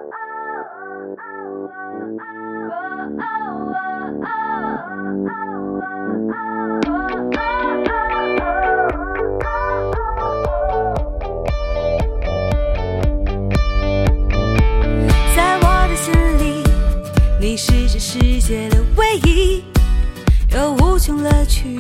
在我的心里，你是这世界的唯一，有无穷乐趣。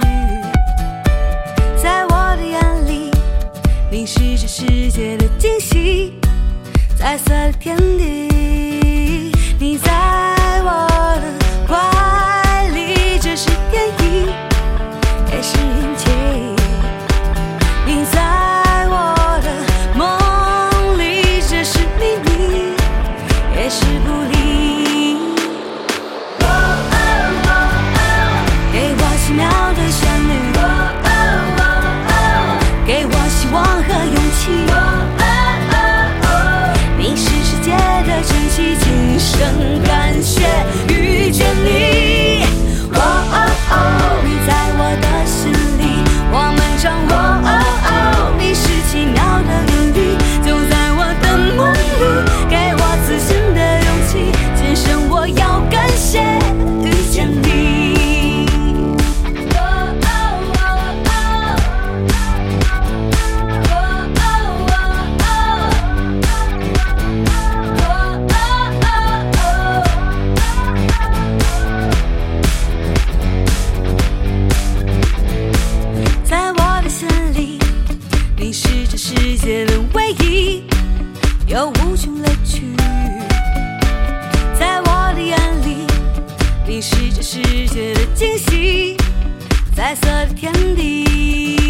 在我的眼里，你是这世界的惊喜，彩色的天地。你在我的怀里，这是天意，也是运气。你在我的梦里，这是秘密，也是不离。给我奇妙的旋律，给我希望和勇气。你是世界的珍惜，今生感谢遇见你。你在我的心里，我们掌握。你是奇妙的领域，就在我的梦里，给我自信的勇气。今生我要感谢遇见你。在我的心里，你是这世界的唯一，有无穷乐趣。在我的眼里，你是这世界的惊喜，彩色的天地。